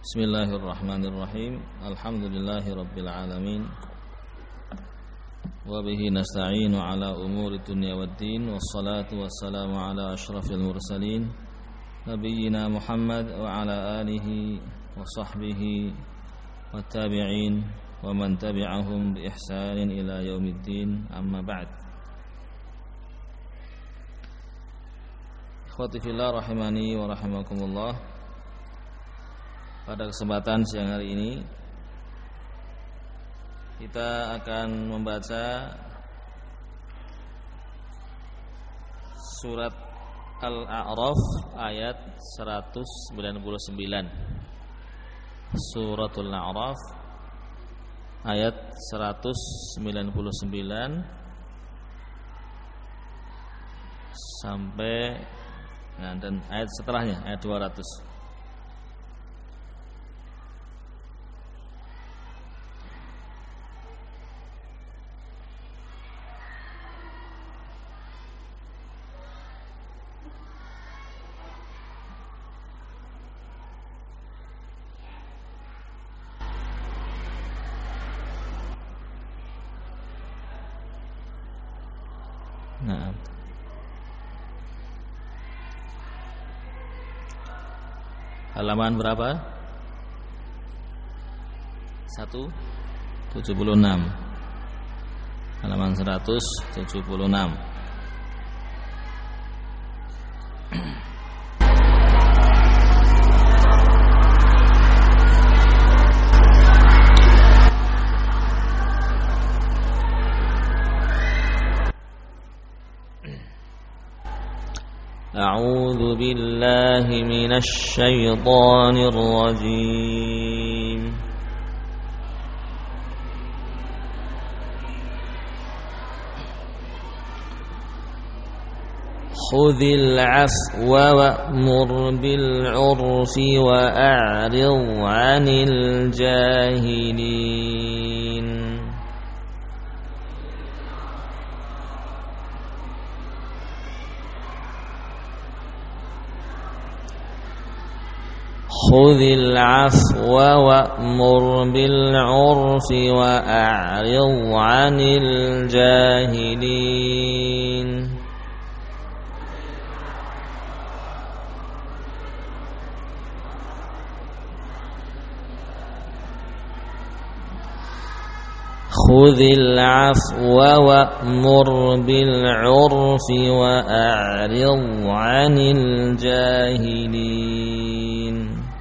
Bismillahirrahmanirrahim. Alhamdulillahi rabbil alamin. Wa bihi nasta'inu ala umuri dunya waddin. Wassalatu wassalamu ala ashrafil mursalin nabiyyina Muhammad wa ala alihi wa sahbihi wa tabi'in wa man tabi'ahum bi ihsanin ila yaumiddin. Amma ba'd. Ikhwati fillah rahimani wa rahimakumullah. Pada kesempatan siang hari ini kita akan membaca surat Al-A'raf ayat 199. Suratul A'raf ayat 199 sampai dan ayat setelahnya ayat 200. Nah, halaman berapa? 176. Halaman 176. أعوذ بالله من الشيطان الرجيم خذ العفو وأمر بالعرف وأعرض عن الجاهلين خذ العفو وأمر بالعرف وأعرض عن الجاهلين خذ العفو وأمر بالعرف وأعرض عن الجاهلين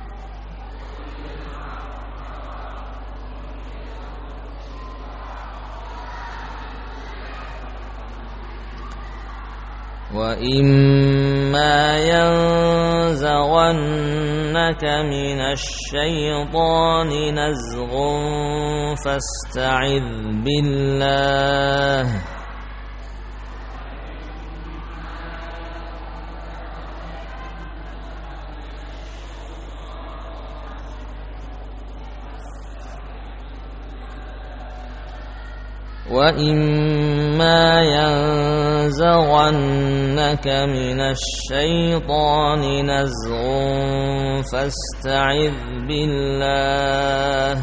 وَإِمَّا يَنزَغَنَّكَ مِنَ الشَّيْطَانِ نَزْغٌ فَاسْتَعِذْ بِاللَّهِ وَإِمَّا يَنزَغَنَّكَ مِنَ الشَّيْطَانِ نَزْغٌ فَاسْتَعِذْ بِاللَّهِ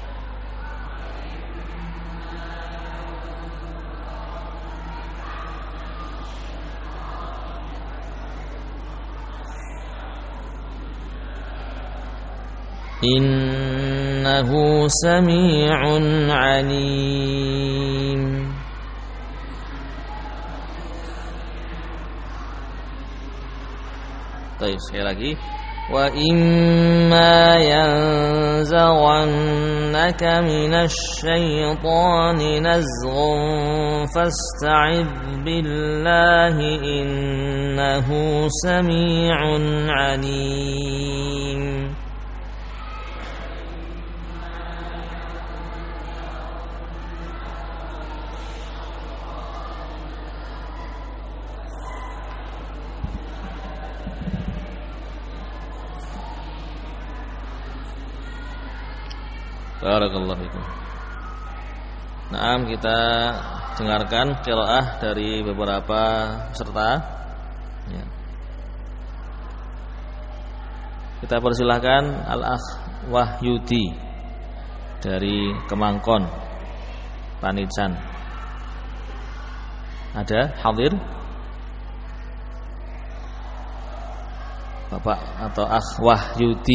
إِنَّهُ سَمِيعٌ عَلِيمٌ. Baik, sekali lagi. وَإِمَّا يَنزَغَنَّكَ مِنَ الشَّيْطَانِ نَزْغٌ فَاسْتَعِذْ بِاللَّهِ إِنَّهُ سَمِيعٌ عَلِيمٌ. Barakallahu fikum. Nah, kita dengarkan qiraah dari beberapa peserta. Ya. Kita persilahkan Al-Akh Wahyudi dari Kemangkon, Panican. Ada hadir? Bapak atau Akh Wahyudi?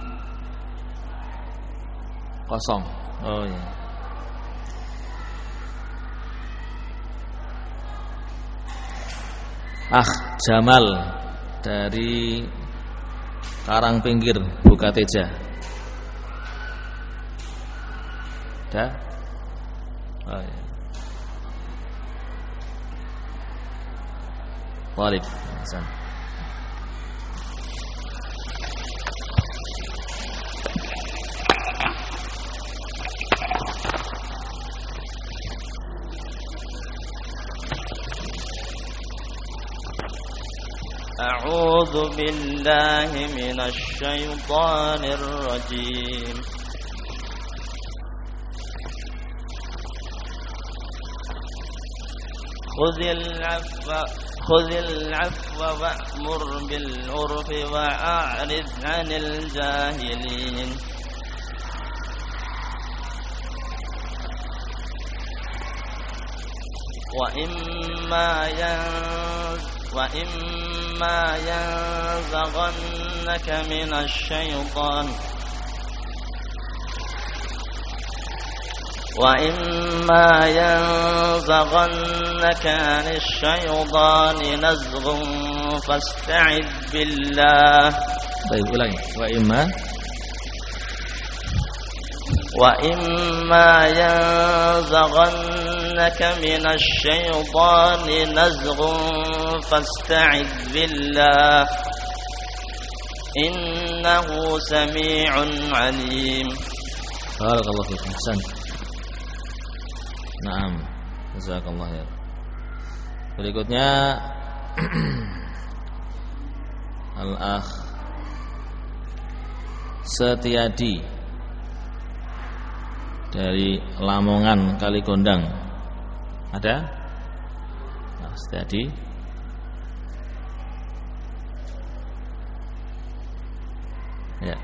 Kosong. Oh ya. Akh Jamal dari Karangpinggir, Bukateja. Ada? Oh ya. Walid. Hasan. أعوذ بالله من الشيطان الرجيم خذ العفو وأمر بالعرف وأعرض عن الجاهلين وإما ينزغنك من الشيطان نزغ فاستعذ بالله. Baik, ulangi. وإما ينزغنك من الشيطان نزغ فاستعذ بالله إنه سميع عليم. Barakallahu fiik. Hasan. Naam. Jazakallah khair. Berikutnya Al-Akh Setiadi dari Lamongan Kaligondang. Ada? Nah, Setiadi. Ya.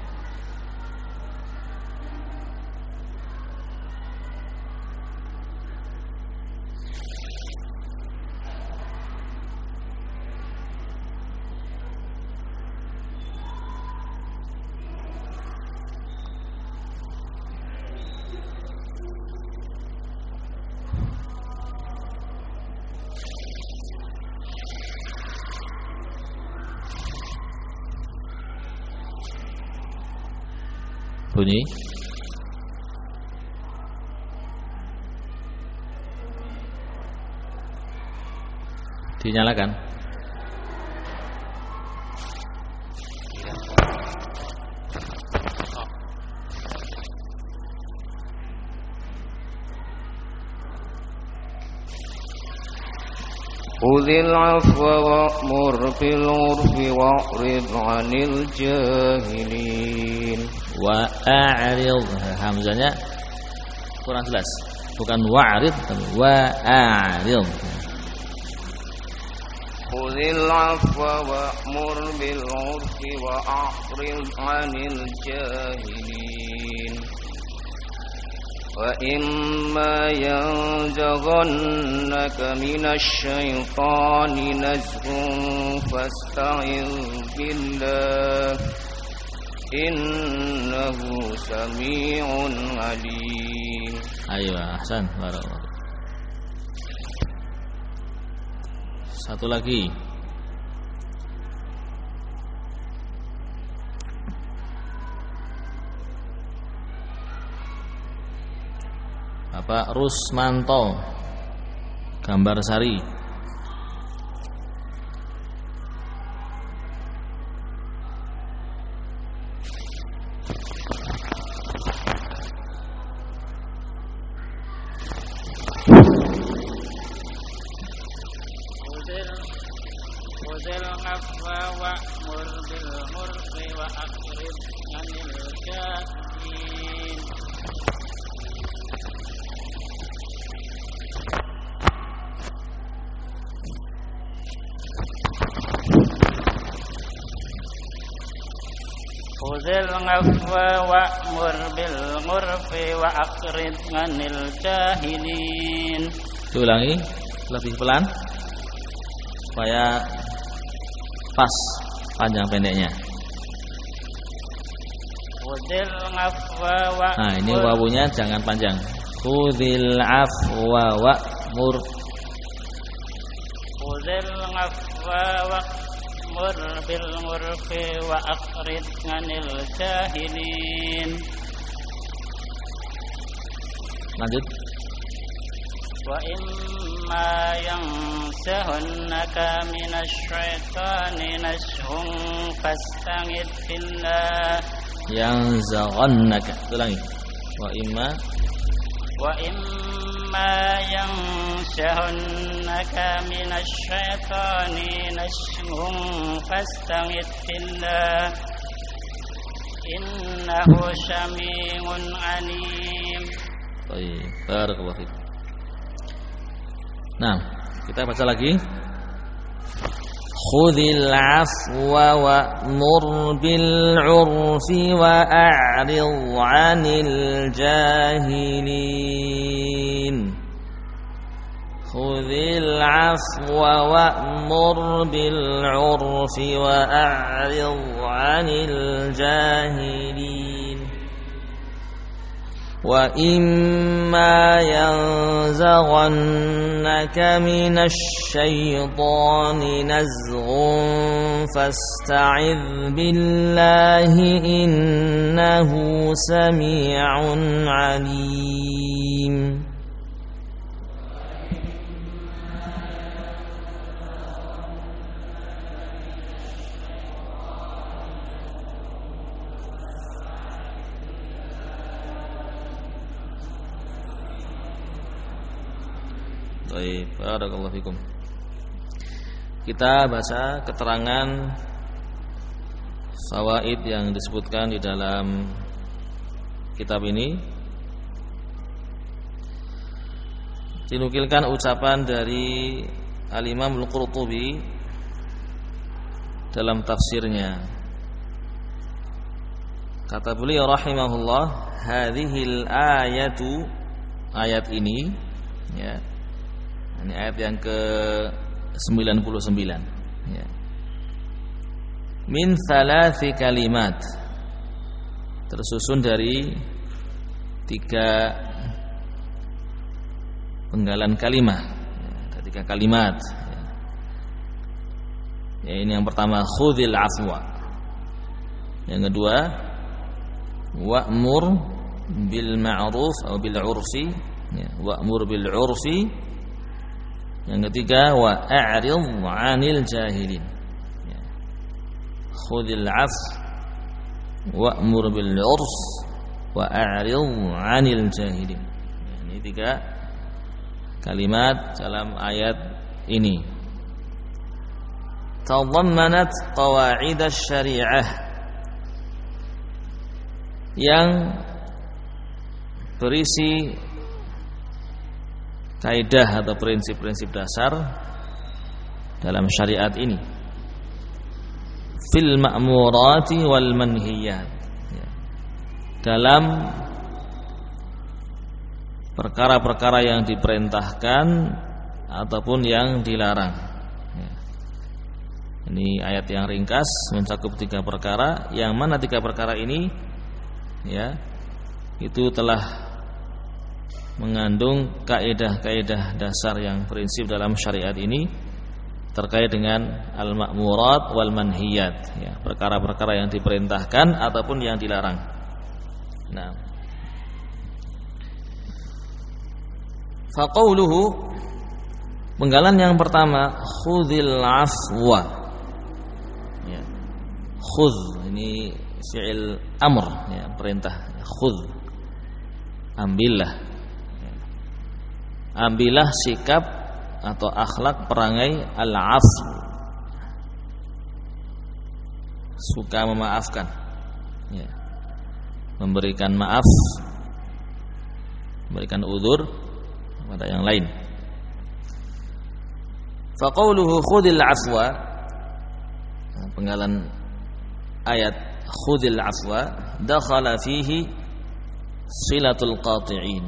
Bunyi. Dinyalakan. خذ العفو وأمر بالعرف وأعرض عن الجاهلين. Wa'arid, hamzanya kurang jelas. Bukan wa'arid, tapi wa'arid. خذ العفو وأمر بالعرف وأعرض عن الجاهلين. وإما ينزغنك من الشيطان نزغ فاستعذ بالله إنه سميع عليم. Ayo, ahsan, barakallahu. Satu lagi. Bapak Rusmanto, Gambarsari. خذ العفو وأمر بالعرف وأعرض عن الجاهلين. خذ khudhil afwa wa'mur bil 'urfi wa aqrid 'anil jahilin. Diulangi lebih pelan supaya pas panjang pendeknya. Khudhil afwa wa. Nah, ini wawunya jangan panjang. Khudhil afwa wa'mur. Khudhil afwa wa'mur bil 'urfi wa aqrid 'anil jahilin. Lanjut. Wa imma yansahunaka minasyaitani nashhun fasta'id billah. Yang zaghannaka. Ulangi. Wa imma yansahunaka minasyaitani nashhun fasta'id billah. Innahu syami'un 'alim. Baik, barakallahu fiik. Nah, kita baca lagi. Khudhil afwa wa'mur bil 'urfi wa a'rid 'anil jahilin. Khudhil afwa wa'mur bil 'urfi wa a'rid 'anil jahilin. Wa imma yanzaghannaka minasy syaitani nazghun fasta'idz billahi innahu sami'un 'alim. Baik, barakallahu fikum. Kita baca keterangan fawaid yang disebutkan di dalam kitab ini. Dinukilkan ucapan dari Al-Imam Al-Qurtubi dalam tafsirnya. Kata beliau rahimahullah, hadhil ayatu, ayat ini ya. Ini ayat yang ke-99 ya. Min thalathi kalimat, tersusun dari 3 penggalan kalimat ya, 3 kalimat ya. Ini yang pertama khudhil afwa. Yang kedua wa'mur bil ma'ruf atau bil 'urfi ya, wa'mur bil 'urfi. Yang ketiga wa a'rid 'anil jahilin ya. Khudhil 'af wa'mur bil 'urf wa a'rid 'anil jahilin ya, ini 3 kalimat dalam ayat ini. Tadammanat qawaid asy-syari'ah, yang berisi kaidah atau prinsip-prinsip dasar dalam syariat ini. Fil ma'murati wal manhiyat ya. Dalam perkara-perkara yang diperintahkan ataupun yang dilarang ya. Ini ayat yang ringkas mencakup 3 perkara, yang mana 3 perkara ini ya itu telah mengandung kaidah-kaidah dasar yang prinsip dalam syariat ini terkait dengan al-ma'murat wal manhiyat ya, perkara-perkara yang diperintahkan ataupun yang dilarang. Nah, faqauluhu, penggalan yang pertama khudhil afwa ya. Khudh ini fi'il amr ya, perintah. Khudh, ambillah. Ambillah sikap atau akhlak perangai al-'af, suka memaafkan ya. Memberikan maaf, memberikan udzur kepada yang lain. Faqauluhu khudhil afwa, penggalan ayat khudil afwa dakhala fihi silatul qati'in.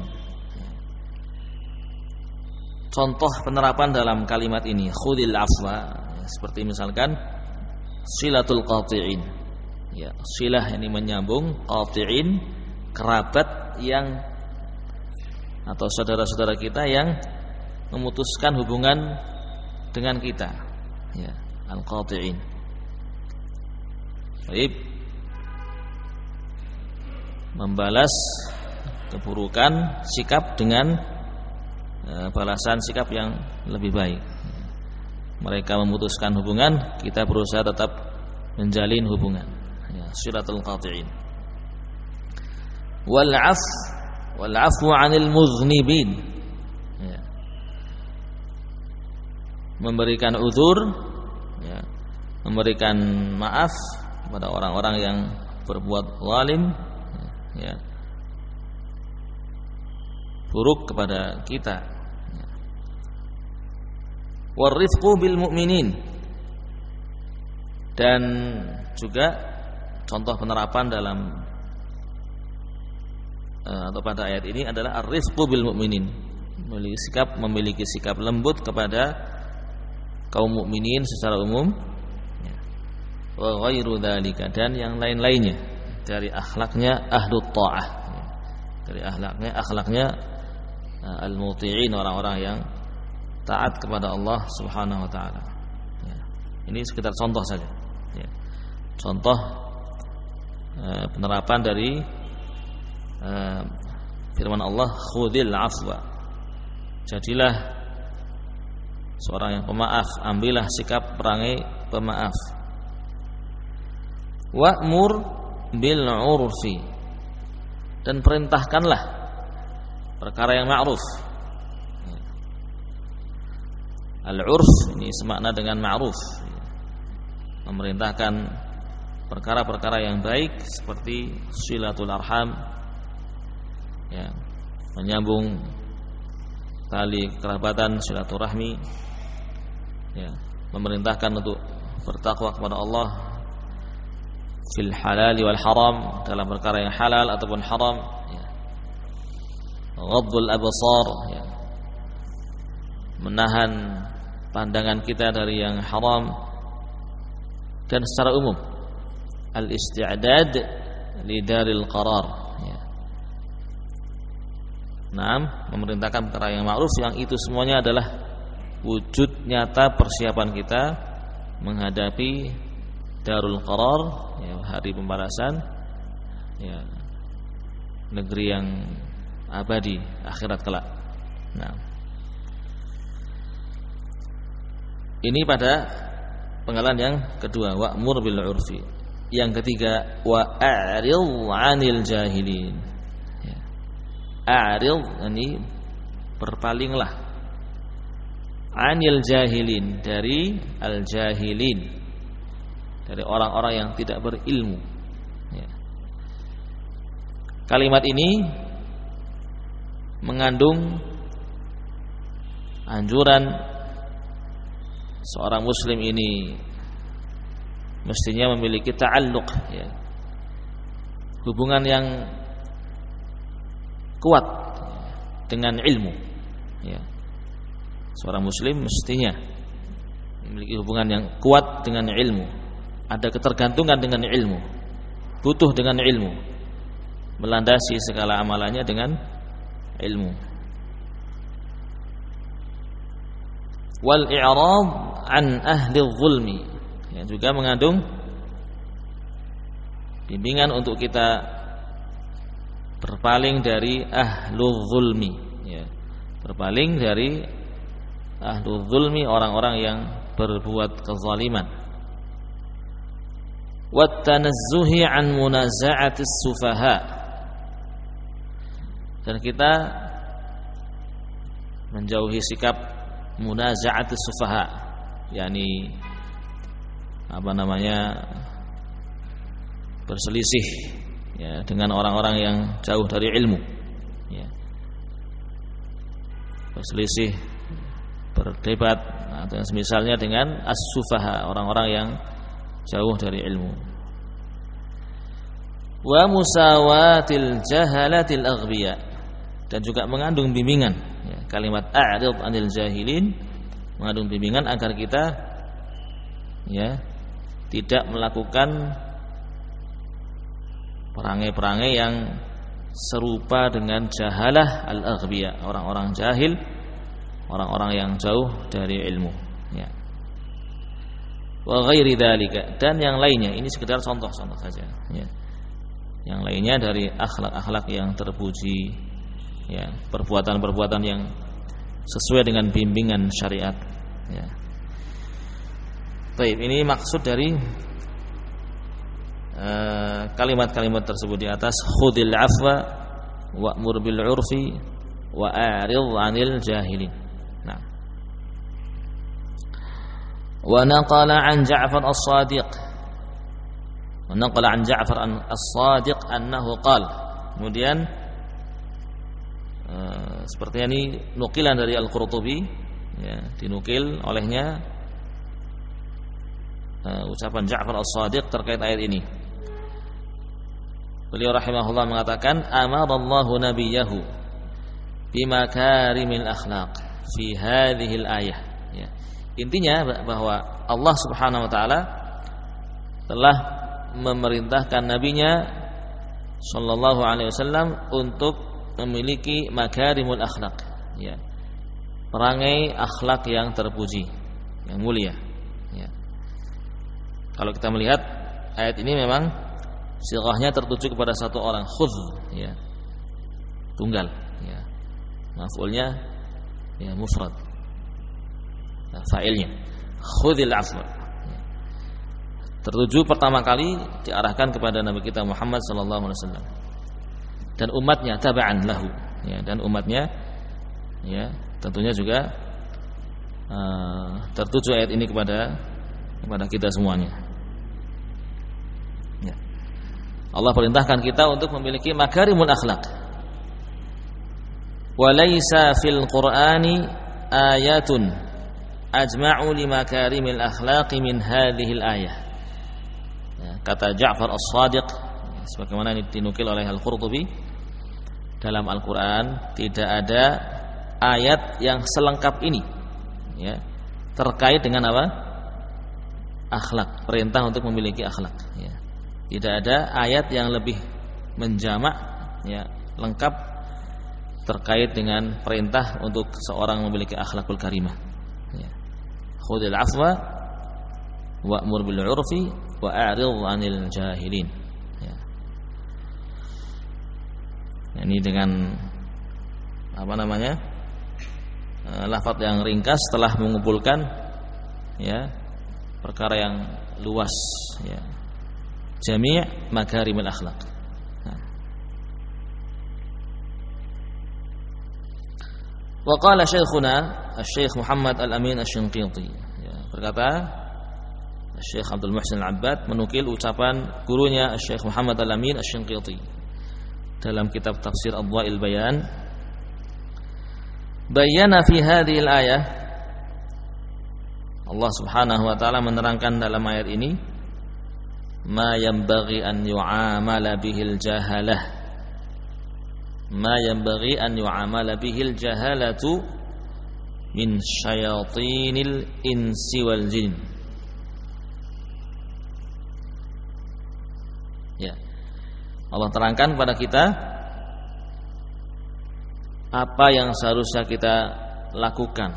Contoh penerapan dalam kalimat ini khudil afwa seperti misalkan silatul qati'in. Ya, silah ini menyambung, qati'in kerabat yang atau saudara-saudara kita yang memutuskan hubungan dengan kita. Ya, al-qati'in. Baik. Membalas keburukan sikap dengan balasan sikap yang lebih baik. Mereka memutuskan hubungan, kita berusaha tetap menjalin hubungan. Ya, silatul qati'in. Wal 'afwu 'anil mudhnibin. Ya. Memberikan uzur, ya, memberikan maaf kepada orang-orang yang berbuat zalim, ya, buruk kepada kita. Ya. Warifqu bil mu'minin, dan juga contoh penerapan dalam atau pada ayat ini adalah ar-rifqu bil mu'minin, memiliki sikap lembut kepada kaum mukminin secara umum, wa ghairu dzalika, dan yang lain-lainnya dari akhlaknya ahlut ta'ah, dari akhlaknya al-muti'in, orang-orang yang taat kepada Allah Subhanahu wa taala. Ya. Ini sekitar contoh saja. Ya. Contoh penerapan dari firman Allah khudil afwa. Jadilah seorang yang pemaaf, ambillah sikap perangai pemaaf. Wa'mur bil 'urfi, dan perintahkanlah perkara yang ma'ruf. Al-'urf ini semakna dengan ma'ruf, memerintahkan perkara-perkara yang baik seperti silatul arham, ya, menyambung tali kerabatan, silaturahmi, ya, memerintahkan untuk bertakwa kepada Allah fil halal wal haram, dalam perkara yang halal ataupun haram, ya. Ghaddul absar, ya, menahan pandangan kita dari yang haram, dan secara umum al-isti'dad li daril qarar, ya. Memerintahkan perkara yang ma'ruf, yang itu semuanya adalah wujud nyata persiapan kita menghadapi darul qarar, ya, hari pembalasan, ya, negeri yang abadi, akhirat kelak. Ini pada penggalan yang kedua, wa'mur bil 'urfi. Yang ketiga, wa'aril 'anil jahilin. Ya. A'ril, ini berpalinglah, 'anil jahilin, dari al-jahilin, dari orang-orang yang tidak berilmu. Ya. Kalimat ini mengandung anjuran seorang muslim ini mestinya memiliki ta'alluq, ya, hubungan yang kuat dengan ilmu. Ya. Seorang muslim mestinya memiliki hubungan yang kuat dengan ilmu, ada ketergantungan dengan ilmu, butuh dengan ilmu, melandasi segala amalannya dengan ilmu. Wal i'rad an ahli zulmi, yang juga mengandung bimbingan untuk kita berpaling dari ahlul zulmi, ya, berpaling dari ahlul zulmi, orang-orang yang berbuat kezaliman. Wat tanazzuhi an munaza'atis sufaha, dan kita menjauhi sikap munaza'atis sufaha, yakni berselisih, ya, dengan orang-orang yang jauh dari ilmu, ya. Berselisih, berdebat, atau semisalnya dengan as-sufaha, orang-orang yang jauh dari ilmu. wa musawatil jahalatil aghbiya, dan juga mengandung bimbingan, ya, kalimat a'rid 'anil jahilin mengandung bimbingan agar kita, ya, tidak melakukan perangai-perangai yang serupa dengan jahalah al-aghbiya, orang-orang jahil, orang-orang yang jauh dari ilmu, ya. Wa ghairi dzalika, dan yang lainnya, ini sekedar contoh-contoh saja, ya. Yang lainnya dari akhlak-akhlak yang terpuji, ya, perbuatan-perbuatan yang sesuai dengan bimbingan syariat, ya. Baik, ini maksud dari kalimat-kalimat tersebut di atas. Khudil afwa wa'mur bil 'urfi wa a'rid 'anil jahilin. Nah. Wa naqala 'an Ja'far as-Shadiq. Wa naqala 'an Ja'far as-Shadiq annahu qala. Kemudian sepertinya ini nukilan dari Al-Qurtubi, ya, dinukil olehnya ucapan Ja'far as-Shadiq terkait ayat ini. Beliau rahimahullah mengatakan, amarallahu nabiyahu bimakarimil akhlaq fi hadhil ayah, ya. Intinya bahwa Allah Subhanahu wa taala telah memerintahkan nabinya sallallahu alaihi wasallam untuk memiliki makarimul akhlaq, ya, perangai akhlak yang terpuji, yang mulia, ya. Kalau kita melihat ayat ini memang sighahnya tertuju kepada satu orang, khudh, ya, tunggal, ya. Maf'ulnya, ya, mufrad. Nah, fa'ilnya khudhil afwa, ya. Tertuju pertama kali diarahkan kepada Nabi kita Muhammad sallallahu alaihi wasallam dan umatnya, taba'an lahu, ya, dan umatnya, ya, tentunya juga tertuju ayat ini kepada kita semuanya. Allah perintahkan kita untuk memiliki makarimul akhlak. Wa laisa fil Qur'ani ayatun ajma'u li makarimil akhlaqi min hadhil ayah. Ya, kata Ja'far as-Shadiq, sebagaimana ini dinukil oleh Al-Qurtubi, dalam Al-Qur'an tidak ada ayat yang selengkap ini, ya, terkait dengan apa? Akhlak, perintah untuk memiliki akhlak, ya. Tidak ada ayat yang lebih menjamak, ya, lengkap terkait dengan perintah untuk seorang memiliki akhlakul karimah, ya. Khudil afwa wa'mur bil 'urfi wa a'rid 'anil jahilin, ya. Ini dengan apa namanya? Lafaz yang ringkas telah mengumpulkan, ya, perkara yang luas, ya, jami' makarimul akhlaq. Wa qala syekhuna Asy-Syaikh Muhammad Al-Amin Asy-Shinqiti, ya, berkata Syekh Abdul Muhsin Al-Abbad menukil ucapan gurunya Syekh Muhammad Al-Amin Asy-Shinqiti dalam kitab tafsir Adwa'il Bayan, bayyana fi hadhil ayah, Allah Subhanahu wa taala menerangkan dalam ayat ini ma yanbaghi an yu'amala bihil jahalah, ma yanbaghi an yu'amala bihil jahalatu min syayatinil insi wal jin. Ya, Allah terangkan kepada kita apa yang seharusnya kita lakukan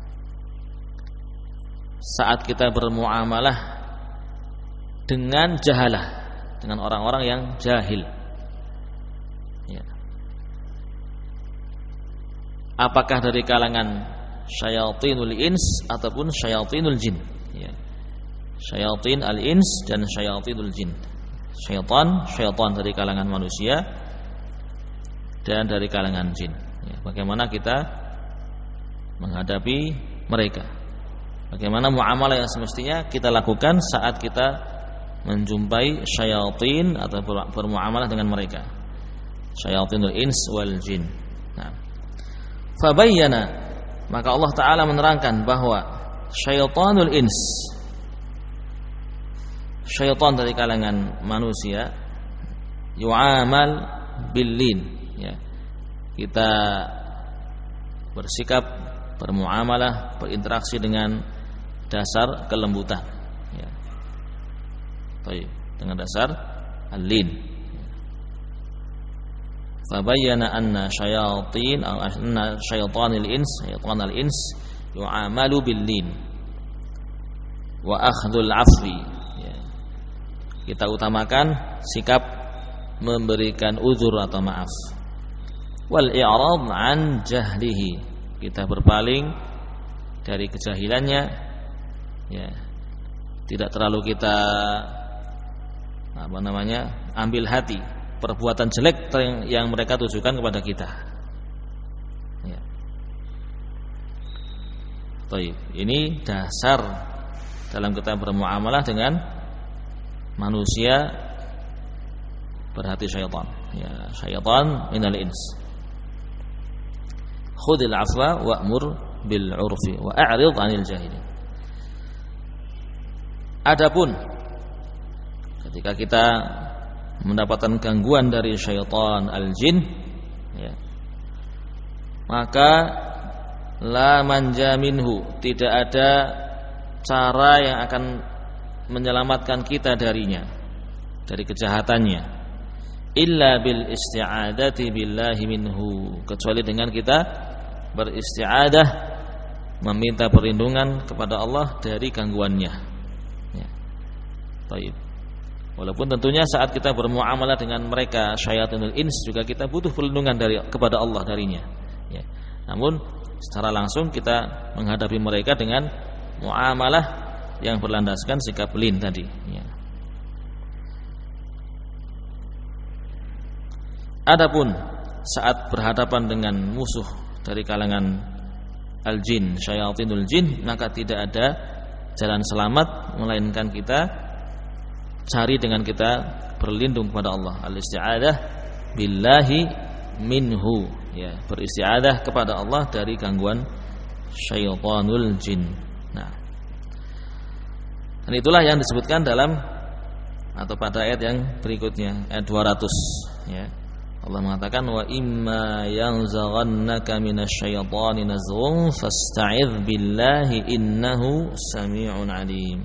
saat kita bermuamalah dengan jahalah, dengan orang-orang yang jahil, ya. Apakah dari kalangan syayatinul ins ataupun syayatinul jin, ya. Syayatin al-ins dan syayatinul jin. Syaitan dari kalangan manusia dan dari kalangan jin, ya. Bagaimana kita menghadapi mereka? Bagaimana muamalah yang semestinya kita lakukan saat kita menjumpai syayatin atau bermuamalah dengan mereka, syayatinul ins wal jin. Nah, fabayyana, maka Allah Ta'ala menerangkan bahwa syaitanul ins, syaitan dari kalangan manusia, yu'amal bil-lin, ya. Kita bersikap, bermuamalah, berinteraksi dengan dasar kelembutan, ya. Baik, dengan dasar al-lin. Fabayyana anna syayatin atau anna syaitanil ins yu'amalu bil-lin wa akhdhul 'afwi, ya. Kita utamakan sikap memberikan uzur atau maaf. Wal i'rad an jahlihi, kita berpaling dari kejahilannya, ya. Tidak terlalu kita ambil hati perbuatan jelek yang mereka tujukan kepada kita, ya. Baik, ini dasar dalam kita bermuamalah dengan manusia berhati syaitan, ya. Syaitan minal ins. Khudil afwa wa'mur bil 'urfi wa a'rid 'anil jahilin. Adapun ketika kita mendapatkan gangguan dari syaitan al-jin, ya, maka la manja minhu, tidak ada cara yang akan menyelamatkan kita darinya, dari kejahatannya, illa bil isti'adati billahi minhu, kecuali dengan kita beristi'adah, meminta perlindungan kepada Allah dari gangguannya, ya. Baik. Walaupun tentunya saat kita bermuamalah dengan mereka syayatinul ins juga kita butuh perlindungan kepada Allah darinya, ya. Namun secara langsung kita menghadapi mereka dengan muamalah yang berlandaskan sikap lin tadi, ya. Adapun saat berhadapan dengan musuh dari kalangan al-jin, syayatinul jin, maka tidak ada jalan selamat melainkan kita cari dengan kita berlindung kepada Allah, al-isti'adah billahi minhu, ya, beristi'adah kepada Allah dari gangguan syaitanul jin. Nah, dan itulah yang disebutkan dalam atau pada ayat yang berikutnya, ayat 200, ya. Allah mengatakan wa imma yanzaghannaka minasyaitani nazghun fasta'idz billahi innahu samii'un 'alim.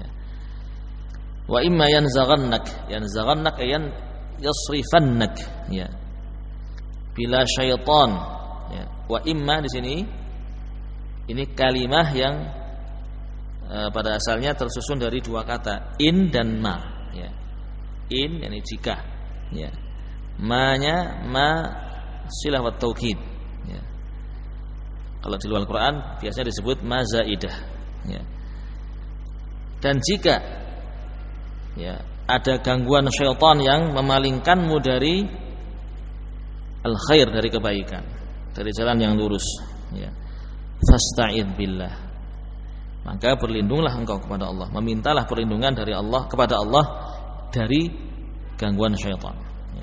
Wa imma yanzaghannak ayan yasrifannak, ya, bila syaitan, ya. Wa imma di sini ini kalimah yang pada asalnya tersusun dari dua kata, in dan ma, ya. In yakni jika, ya. Ma-nya ma silah wa taukid, ya. Kalau di luar Quran biasanya disebut ma zaidah, ya. Dan jika, ya, ada gangguan syaitan yang memalingkanmu dari al-khair, dari kebaikan, dari jalan yang lurus, ya, fasta'id billah, maka berlindunglah engkau kepada Allah, memintalah perlindungan dari Allah kepada Allah dari gangguan syaitan, ya.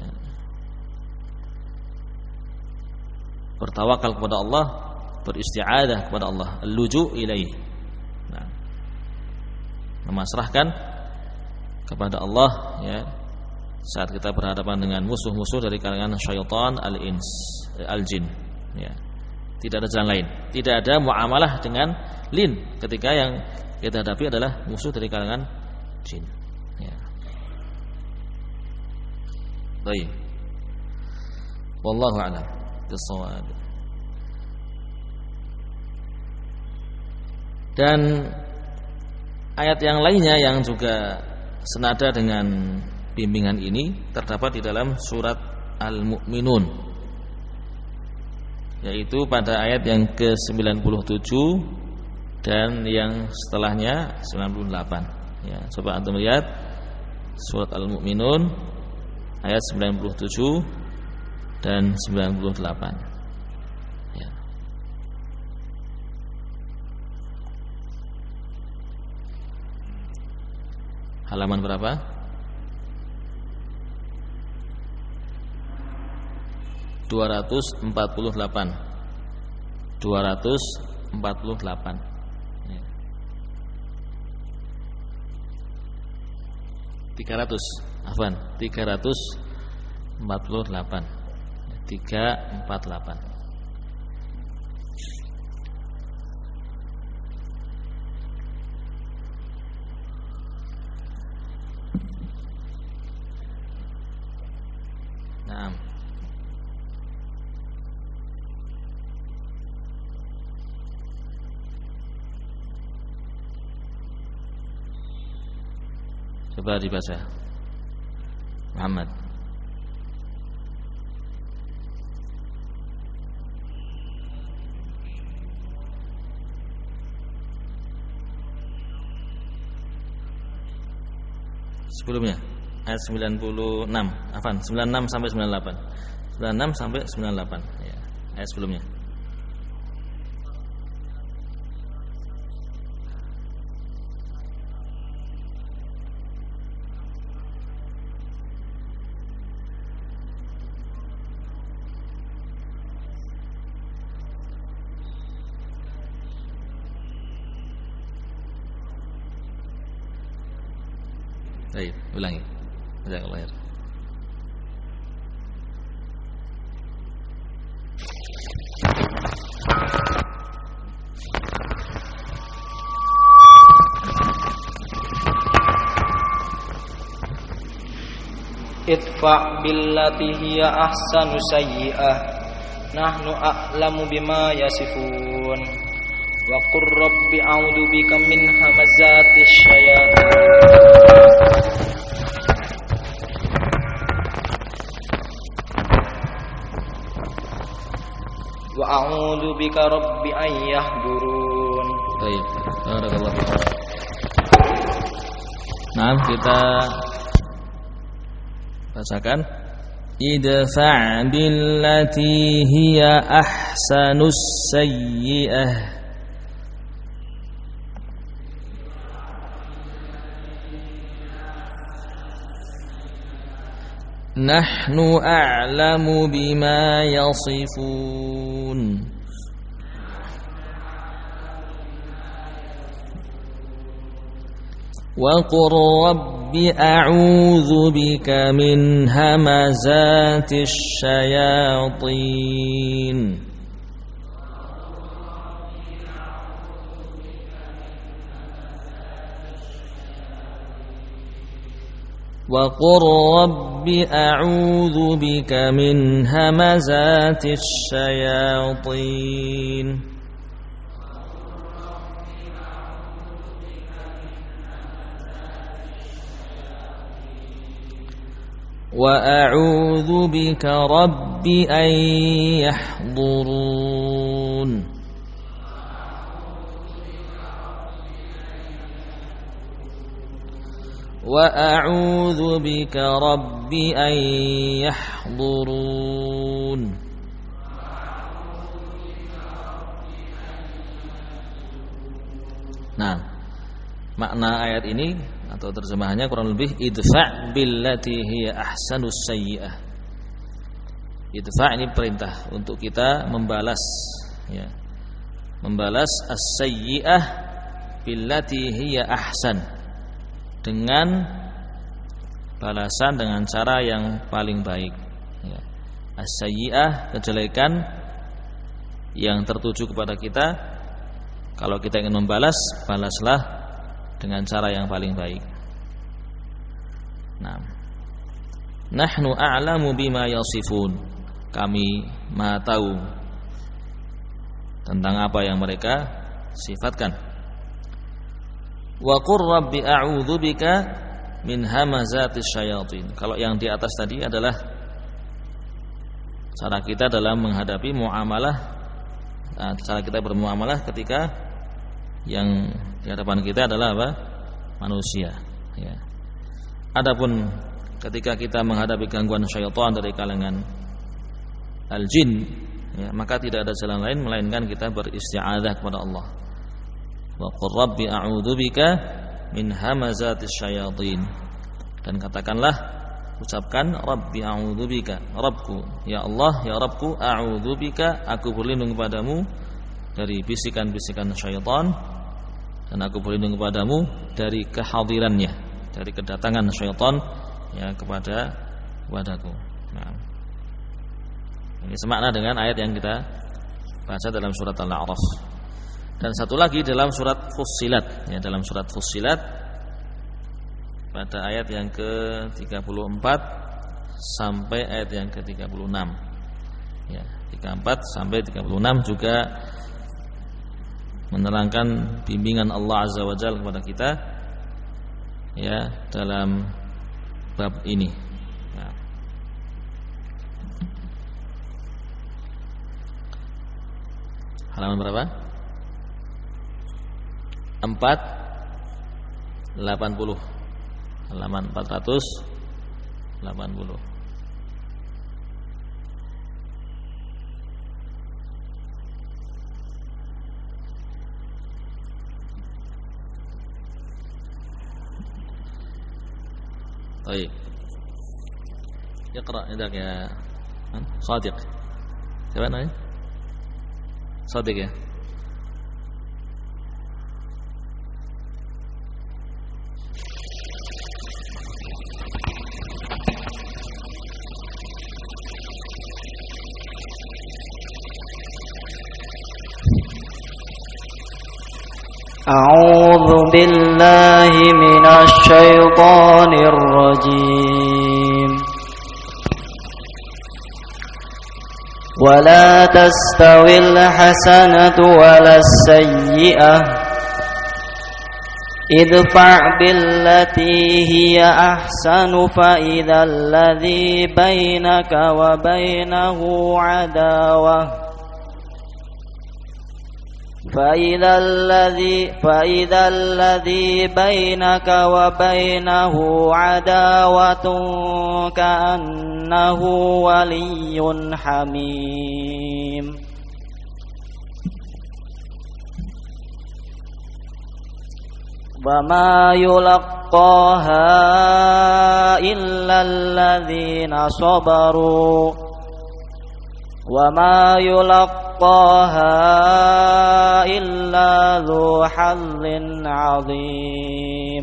Bertawakal kepada Allah, beristi'adah kepada Allah, al-luju' ilaih, nah, memasrahkan kepada Allah, ya, saat kita berhadapan dengan musuh-musuh dari kalangan syaitan al-ins, al-jin, ya. Tidak ada jalan lain, tidak ada muamalah dengan lin ketika yang kita hadapi adalah musuh dari kalangan jin, ya. Baik. Wallahu a'lam bis-shawab. Dan ayat yang lainnya yang juga senada dengan bimbingan ini terdapat di dalam surat Al-Mu'minun, yaitu pada ayat yang ke-97 dan yang setelahnya 98, ya. Coba antum lihat surat Al-Mu'minun ayat 97 dan 98, ya. Halaman berapa? 248. 248, ya. 300, afwan, 300 48. 348. Nah, coba dibaca Muhammad. Sebelumnya ayat 96, afan 96 sampai 98. 96 sampai 98 ya, ayat sebelumnya. Baik, ulangi. Jazakallahu khair. Idfa' billati hiya ahsanu sayyi'ah nahnu a'lamu bima yasifun wa qur rabbi a'udzu bika min hamazatis syayatin wa a'udzu bika rabbi an yahdurun. Baik, barakallahu. Nah, kita bacakan idfa' billati hiya ahsanus sayyi'ah nahnu a'lamu bima yasifun wa qur rabbi a'udzu bika min hamazatis syayatin wa qur rabbi a'udzu bika min hamazatis syayatin wa a'udzu bika rabbi an yahdurun. Wa a'udzu bika rabbi an yahdurun. Nah, makna ayat ini atau terjemahannya kurang lebih idfa' billati hiya ahsanus sayyi'ah. Idfa' ini perintah untuk kita membalas ya. Membalas as-sayyi'ah billati hiya ahsan, dengan balasan dengan cara yang paling baik ya. As-sayyi'ah, kejelekan yang tertuju kepada kita, kalau kita ingin membalas, balaslah dengan cara yang paling baik. Nah, nahnu a'lamu bima yasifun, kami Maha tahu tentang apa yang mereka sifatkan. Wa qur rabbi a'udzu bika min hamazatis syayatin. Kalau yang di atas tadi adalah cara kita dalam menghadapi muamalah, cara kita bermuamalah ketika yang di hadapan kita adalah apa? Manusia ya. Adapun ketika kita menghadapi gangguan syaitan dari kalangan al-jin ya, maka tidak ada jalan lain melainkan kita beristi'adzah kepada Allah. Wa qur rabbi a'udzu bika min hamazatis syayatin. Dan katakanlah, ucapkan rabbi a'udzu bika, Rabbku, ya Allah, ya Rabbku, a'udzu bika, aku berlindung kepadamu dari bisikan-bisikan syaitan, dan aku berlindung kepadamu dari kehadirannya, dari kedatangan syaitan ya kepadaku. Nah, ini semakna dengan ayat yang kita baca dalam surat Al-A'raf. Dan satu lagi dalam surat Fussilat, ya, dalam surat Fussilat pada ayat yang ke-34 sampai ayat yang ke-36. Ya, 34 sampai 36 juga menerangkan bimbingan Allah Azza wa Jalla kepada kita, ya, dalam bab ini. Ya. Halaman berapa? 480. Halaman 480. Baik. Iqra indak ya Shadiq. Siapa namanya? Shadiq ya. أعوذ بالله من الشيطان الرجيم ولا تستوي الحسنة ولا السيئة ادفع بالتي هي أحسن فإذا الذي بينك وبينه عداوة فإذا الذي بينك وبينه عداوة كأنه ولي حميم وما يلقاها إلا الذين صبروا وما يلقاها إلا ذو حظ عظيم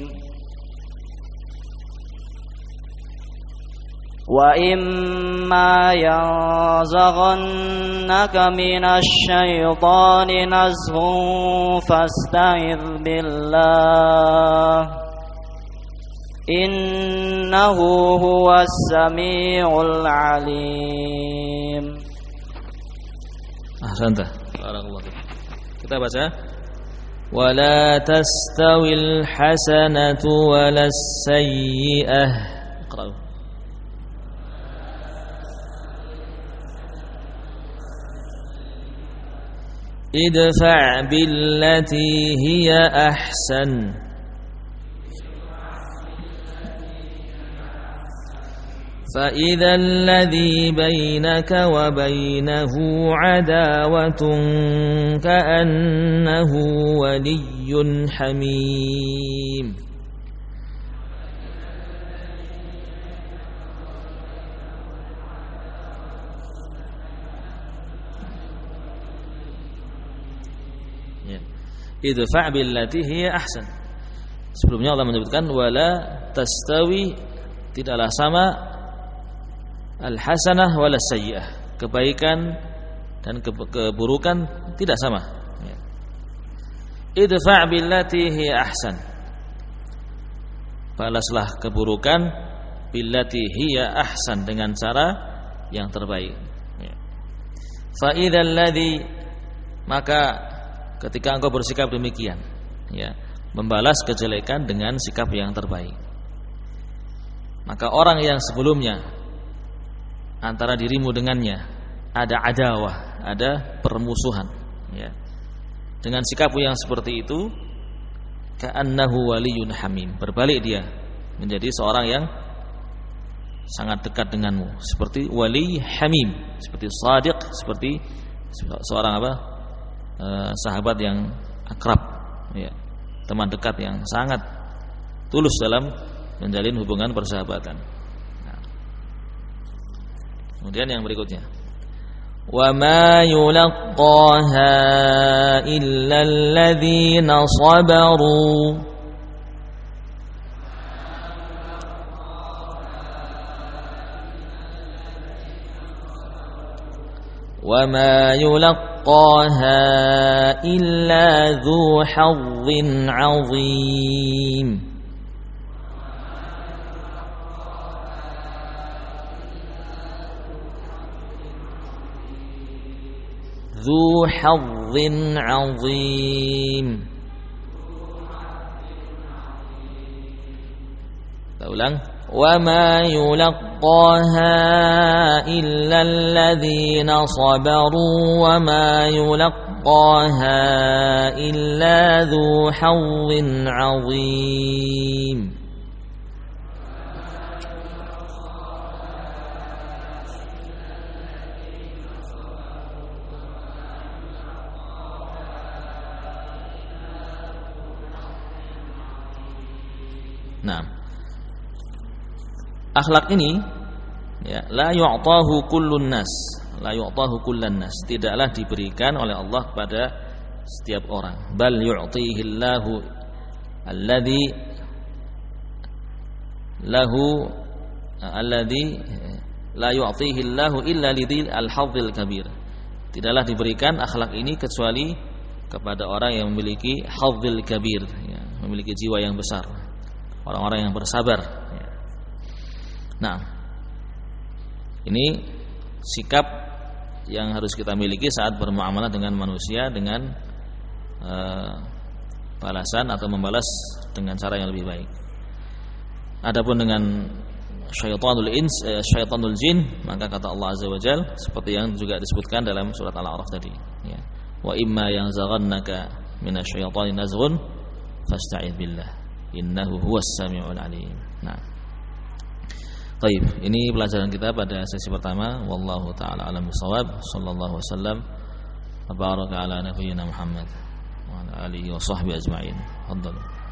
وإما ينزغنك من الشيطان نزغ فاستعذ بالله إنه هو السميع العليم. Ahsanta. Barakallahu fiik. Kita baca wala tastawil hasanatu walas sayyi'ah. Iqra. Idfa' billati hiya ahsan فإذا الذي بينك وبينه عداوة كأنه ولي حميم. Idfa' billati hiya ahsan. Sebelumnya Allah menyebutkan wala tastawi, tidaklah sama al-hasanah wala sayyi'ah, kebaikan dan keburukan tidak sama. Idfa' billati hiya ahsan, balaslah keburukan billati hiya ahsan, dengan cara yang terbaik. Fa idzal ladzi, maka ketika engkau bersikap demikian, ya, membalas kejelekan dengan sikap yang terbaik, maka orang yang sebelumnya antara dirimu dengannya ada adawah, ada permusuhan, ya, dengan sikapmu yang seperti itu, ka'annahu waliyun hamim, berbalik dia menjadi seorang yang sangat dekat denganmu, seperti wali hamim, seperti shadiq, seperti seorang sahabat yang akrab, ya, teman dekat yang sangat tulus dalam menjalin hubungan persahabatan. Kemudian yang berikutnya, wa ma yulaqqaha illa alladzina sabaru, وما يلقاها إلا ذو حظ عظيم ذو حظ عظيم. Kita ulang. وَمَا يُلَقَّاهَا إِلَّا الَّذِينَ صَبَرُوا وَمَا يُلَقَّاهَا إِلَّا ذُو حَظٍّ عَظِيمٍ. Nah, akhlak ini ya, la yu'tahu kullun nas, la yu'tahu kullan nas, tidaklah diberikan oleh Allah kepada setiap orang. Bal yu'tihillahu alladzi lahu alladzi la yu'tihillahu illa lidzil al-hadzil kabir. Tidaklah diberikan akhlak ini kecuali kepada orang yang memiliki hadzil kabir, ya, memiliki jiwa yang besar, orang-orang yang bersabar. Nah, ini sikap yang harus kita miliki saat bermuamalah dengan manusia dengan balasan atau membalas dengan cara yang lebih baik. Adapun dengan syaitanul jin, maka kata Allah Azza wa Jalla seperti yang juga disebutkan dalam surat Al-A'raf tadi, ya. Wa imma yanzaghannaka minasyaitani nazghun fasta'idz billah innahu huwas samiul alim. Nah, baik, ini pelajaran kita pada sesi pertama. Wallahu taala alam bisawab. Sallallahu wasallam wa baraka ala nabiyyina Muhammad wa ala alihi wa sahbihi ajma'in. Fadhlu.